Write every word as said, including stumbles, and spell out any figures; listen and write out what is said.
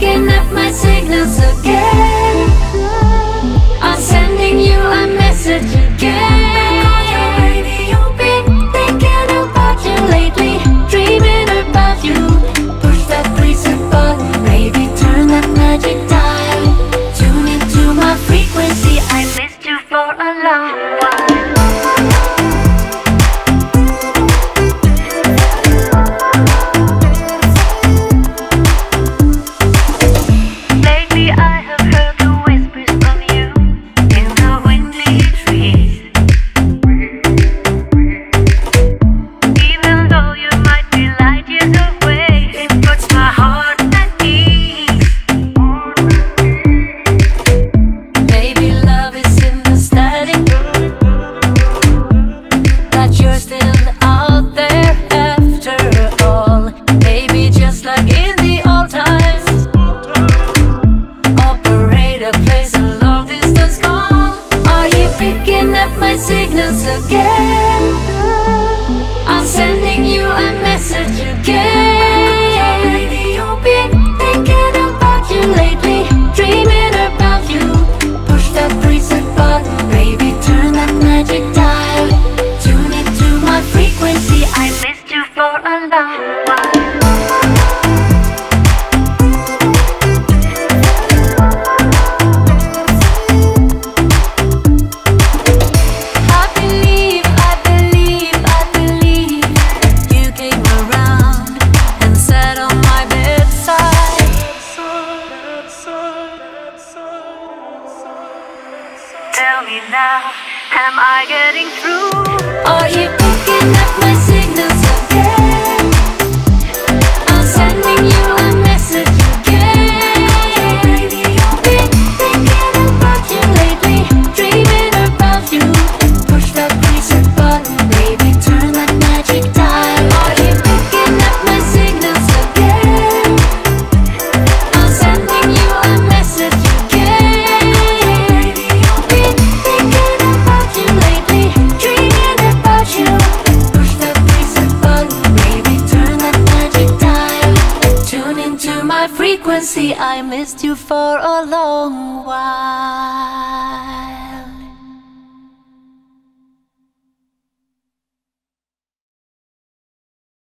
picking up my signals again? I'm sending you a message again. Been thinking about you lately, dreaming about you. Push that reset button, baby, turn that magic dial. Tune into my frequency, I missed you for a long while. Signals again. I'm sending you a message again. Been thinking about you lately, dreaming about you. Push that reset button, baby, turn that magic dial. Tune into my frequency, I missed you for a long while. Tell me now, am I getting through? Are you picking up my signals again? I'm sending you a message again. Been thinking about you lately, dreaming about you. Push that reset button, baby, turn that magic dial. Are you picking up my signals again? I'm sending you a message again. Frequency, I missed you for a long while.